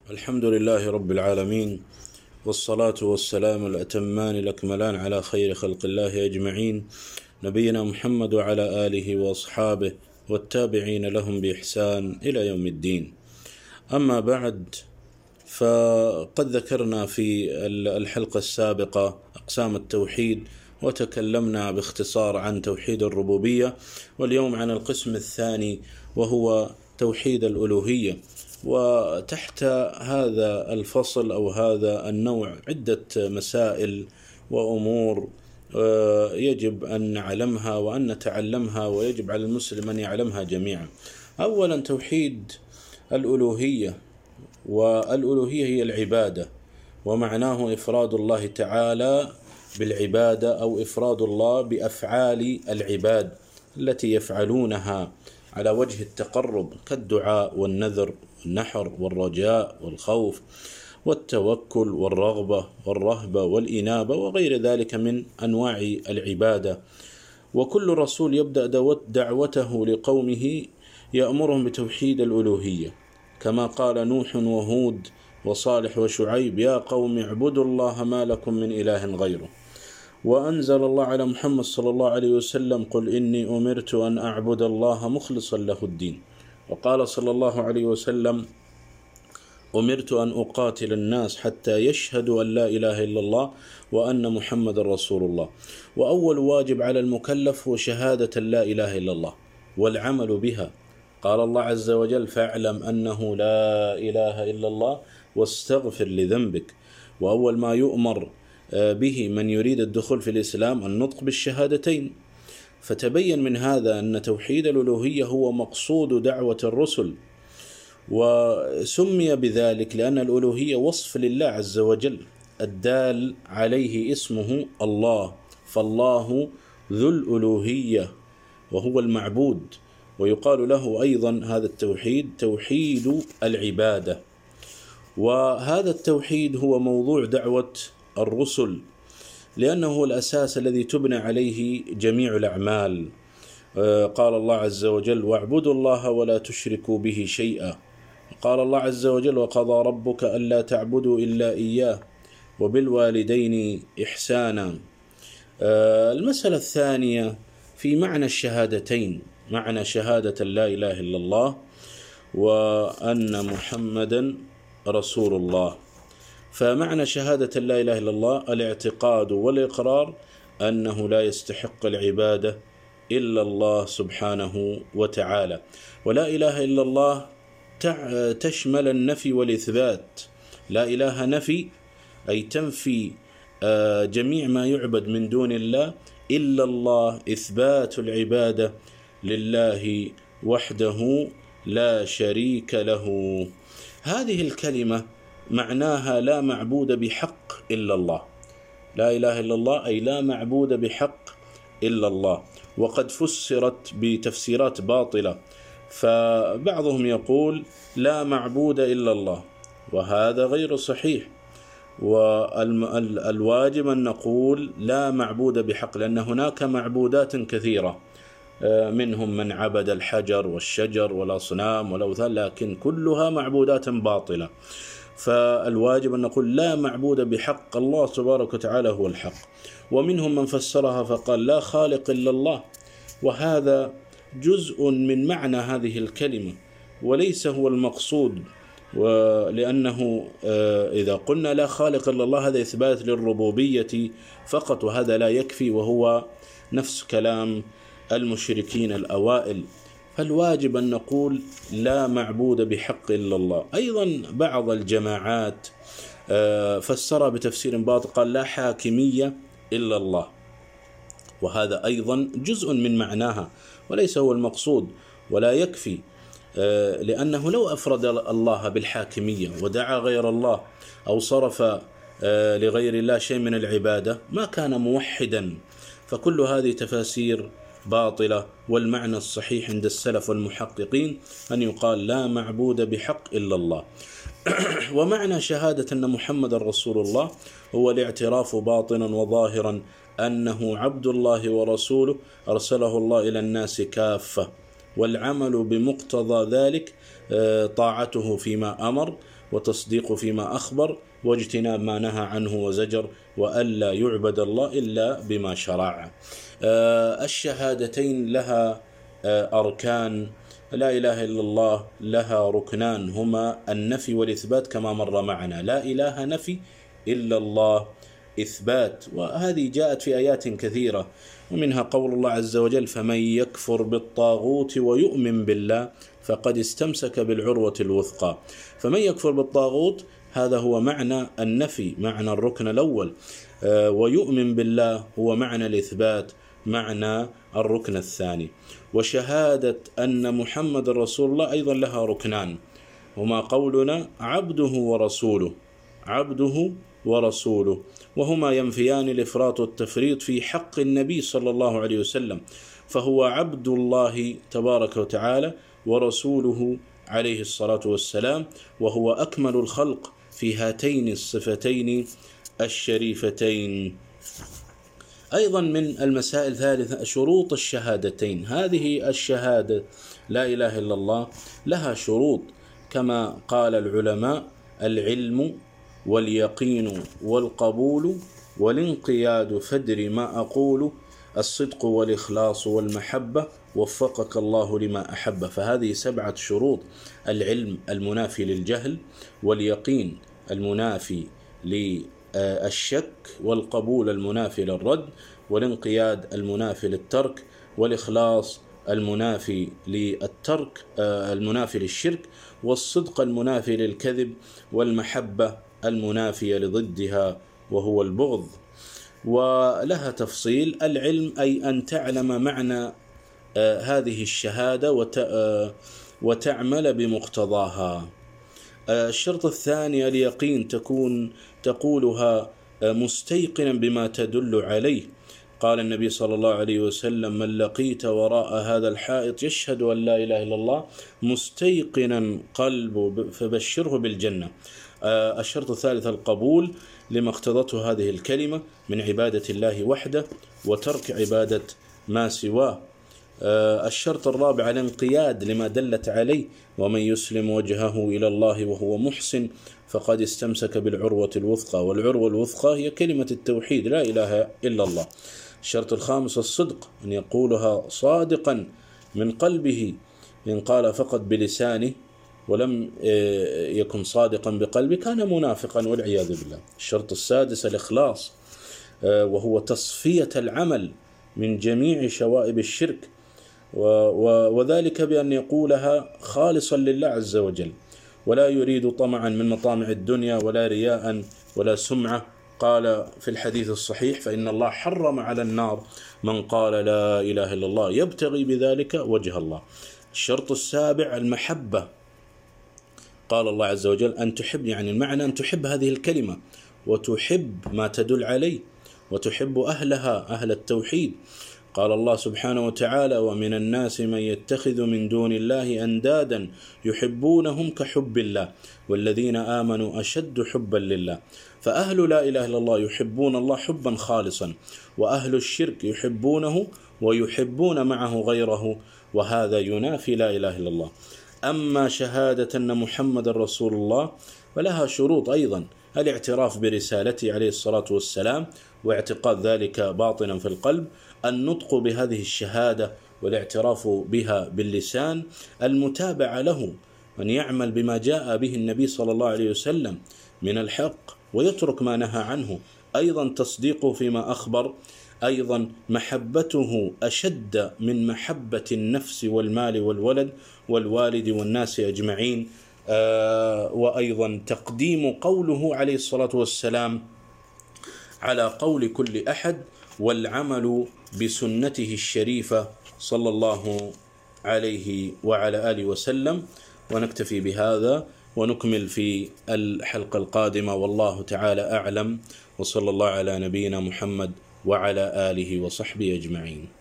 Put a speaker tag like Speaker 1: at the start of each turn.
Speaker 1: الحمد لله رب العالمين، والصلاة والسلام الأتمان الأكملان على خير خلق الله أجمعين، نبينا محمد وعلى آله وأصحابه والتابعين لهم بإحسان إلى يوم الدين. أما بعد، فقد ذكرنا في الحلقة السابقة أقسام التوحيد، وتكلمنا باختصار عن توحيد الربوبية، واليوم عن القسم الثاني وهو توحيد الألوهية. وتحت هذا الفصل أو هذا النوع عدة مسائل وأمور يجب أن نعلمها وأن نتعلمها، ويجب على المسلم أن يعلمها جميعا. أولا، توحيد الألوهية، والألوهية هي العبادة، ومعناه إفراد الله تعالى بالعبادة أو إفراد الله بأفعال العباد التي يفعلونها على وجه التقرب، كالدعاء والنذر والنحر والرجاء والخوف والتوكل والرغبة والرهبة والإنابة وغير ذلك من أنواع العبادة. وكل رسول يبدأ دعوته لقومه يأمرهم بتوحيد الألوهية، كما قال نوح وهود وصالح وشعيب: يا قوم اعبدوا الله ما لكم من إله غيره. وأنزل الله على محمد صلى الله عليه وسلم: قل إني أمرت أن أعبد الله مخلصا له الدين. وقال صلى الله عليه وسلم: أمرت أن أقاتل الناس حتى يشهدوا أن لا إله إلا الله وأن محمد رسول الله. وأول واجب على المكلف هو شهادة لا إله إلا الله والعمل بها. قال الله عز وجل: فاعلم أنه لا إله إلا الله واستغفر لذنبك. وأول ما يؤمر به من يريد الدخول في الإسلام النطق بالشهادتين. فتبين من هذا أن توحيد الألوهية هو مقصود دعوة الرسل، وسمي بذلك لأن الألوهية وصف لله عز وجل الدال عليه اسمه الله، فالله ذو الألوهية وهو المعبود. ويقال له أيضا هذا التوحيد توحيد العبادة. وهذا التوحيد هو موضوع دعوة الرسل، لأنه هو الأساس الذي تبنى عليه جميع الأعمال. قال الله عز وجل: واعبدوا الله ولا تشركوا به شيئا. قال الله عز وجل: وقضى ربك ألا تعبدوا إلا إياه وبالوالدين إحسانا. المسألة الثانية في معنى الشهادتين، معنى شهادة لا إله إلا الله وأن محمدا رسول الله. فمعنى شهادة لا إله إلا الله الاعتقاد والإقرار أنه لا يستحق العبادة إلا الله سبحانه وتعالى. ولا إله إلا الله تشمل النفي والإثبات. لا إله نفي، أي تنفي جميع ما يعبد من دون الله، إلا الله إثبات العبادة لله وحده لا شريك له. هذه الكلمة معناها لا معبود بحق إلا الله. لا إله إلا الله أي لا معبود بحق إلا الله. وقد فسرت بتفسيرات باطلة، فبعضهم يقول لا معبود إلا الله، وهذا غير صحيح. والواجب أن نقول لا معبود بحق، لأن هناك معبودات كثيرة، منهم من عبد الحجر والشجر والأصنام والأوثان، لكن كلها معبودات باطلة. فالواجب أن نقول لا معبود بحق، الله تبارك وتعالى هو الحق. ومنهم من فسرها فقال لا خالق إلا الله، وهذا جزء من معنى هذه الكلمة وليس هو المقصود. ولأنه إذا قلنا لا خالق إلا الله هذا إثبات للربوبية فقط، وهذا لا يكفي، وهو نفس كلام المشركين الأوائل. فالواجب أن نقول لا معبود بحق إلا الله. أيضا بعض الجماعات فسرها بتفسير باطل، قال لا حاكمية إلا الله، وهذا أيضا جزء من معناها وليس هو المقصود ولا يكفي، لأنه لو أفرد الله بالحاكمية ودعا غير الله أو صرف لغير الله شيء من العبادة ما كان موحدا. فكل هذه تفاسير باطلة، والمعنى الصحيح عند السلف والمحققين أن يقال لا معبود بحق إلا الله. ومعنى شهادة أن محمد رسول الله هو الاعتراف باطنا وظاهرا أنه عبد الله ورسوله أرسله الله إلى الناس كافة، والعمل بمقتضى ذلك طاعته فيما أمر وتصديق فيما أخبر، واجتناب ما نهى عنه وزجر، وألا يعبد الله إلا بما شرع. الشهادتين لها أركان، لا إله إلا الله لها ركنان هما النفي والإثبات كما مر معنا. لا إله نفي، إلا الله إثبات، وهذه جاءت في آيات كثيرة، ومنها قول الله عز وجل: فمن يكفر بالطاغوت ويؤمن بالله فقد استمسك بالعروة الوثقى. فمن يكفر بالطاغوت هذا هو معنى النفي، معنى الركن الأول، ويؤمن بالله هو معنى الإثبات، معنى الركن الثاني. وشهادة أن محمد رسول الله أيضا لها ركنان، هما قولنا عبده ورسوله، عبده ورسوله، وهما ينفيان الإفراط والتفريط في حق النبي صلى الله عليه وسلم، فهو عبد الله تبارك وتعالى ورسوله عليه الصلاة والسلام، وهو أكمل الخلق في هاتين الصفتين الشريفتين. أيضا من المسائل الثالثة شروط الشهادتين. هذه الشهادة لا إله إلا الله لها شروط، كما قال العلماء: العلم واليقين والقبول والانقياد فادر ما أقول، الصدق والإخلاص والمحبة وفقك الله لما أحب. فهذه 7 شروط: العلم المنافي للجهل، واليقين المنافي للشك، والقبول المنافي للرد، والانقياد المنافي للترك، والإخلاص المنافي للترك المنافي للشرك، والصدق المنافي للكذب، والمحبة المنافية لضدها وهو البغض. ولها تفصيل: العلم أي أن تعلم معنى هذه الشهادة وتعمل بمقتضاها. الشرط الثاني اليقين، تقولها مستيقنا بما تدل عليه. قال النبي صلى الله عليه وسلم: من لقيت وراء هذا الحائط يشهد أن لا إله إلا الله مستيقنا قلبه فبشره بالجنة. الشرط الثالث القبول لما اقتضته هذه الكلمة من عبادة الله وحده وترك عبادة ما سواه. الشرط الرابع الانقياد لما دلت عليه: ومن يسلم وجهه إلى الله وهو محسن فقد استمسك بالعروة الوثقى. والعروة الوثقى هي كلمة التوحيد لا إله إلا الله. الشرط الخامس الصدق، أن يقولها صادقا من قلبه، إن قال فقط بلسانه ولم يكن صادقا بقلبه كان منافقا والعياذ بالله. الشرط السادس الإخلاص، وهو تصفية العمل من جميع شوائب الشرك، وذلك بأن يقولها خالصا لله عز وجل، ولا يريد طمعا من مطامع الدنيا ولا رياء ولا سمعة. قال في الحديث الصحيح: فإن الله حرم على النار من قال لا إله إلا الله يبتغي بذلك وجه الله. الشرط السابع المحبة، قال الله عز وجل: أن تحب، يعني المعنى أن تحب هذه الكلمة وتحب ما تدل عليه وتحب أهلها، أهل التوحيد. قال الله سبحانه وتعالى: ومن الناس من يتخذ من دون الله أندادا يحبونهم كحب الله والذين آمنوا أشد حبا لله. فأهل لا إله إلا الله يحبون الله حبا خالصا، وأهل الشرك يحبونه ويحبون معه غيره، وهذا ينافي لا إله إلا الله. أما شهادة أن محمد رسول الله فلها شروط أيضا: الاعتراف برسالته عليه الصلاة والسلام واعتقاد ذلك باطنا في القلب، النطق بهذه الشهادة والاعتراف بها باللسان، المتابعة له، أن يعمل بما جاء به النبي صلى الله عليه وسلم من الحق ويترك ما نهى عنه، أيضا تصديقه فيما أخبر، أيضا محبته أشد من محبة النفس والمال والولد والوالد والناس أجمعين، وأيضا تقديم قوله عليه الصلاة والسلام على قول كل أحد، والعمل بسنته الشريفة صلى الله عليه وعلى آله وسلم. ونكتفي بهذا ونكمل في الحلقة القادمة، والله تعالى أعلم، وصلى الله على نبينا محمد وعلى آله وصحبه أجمعين.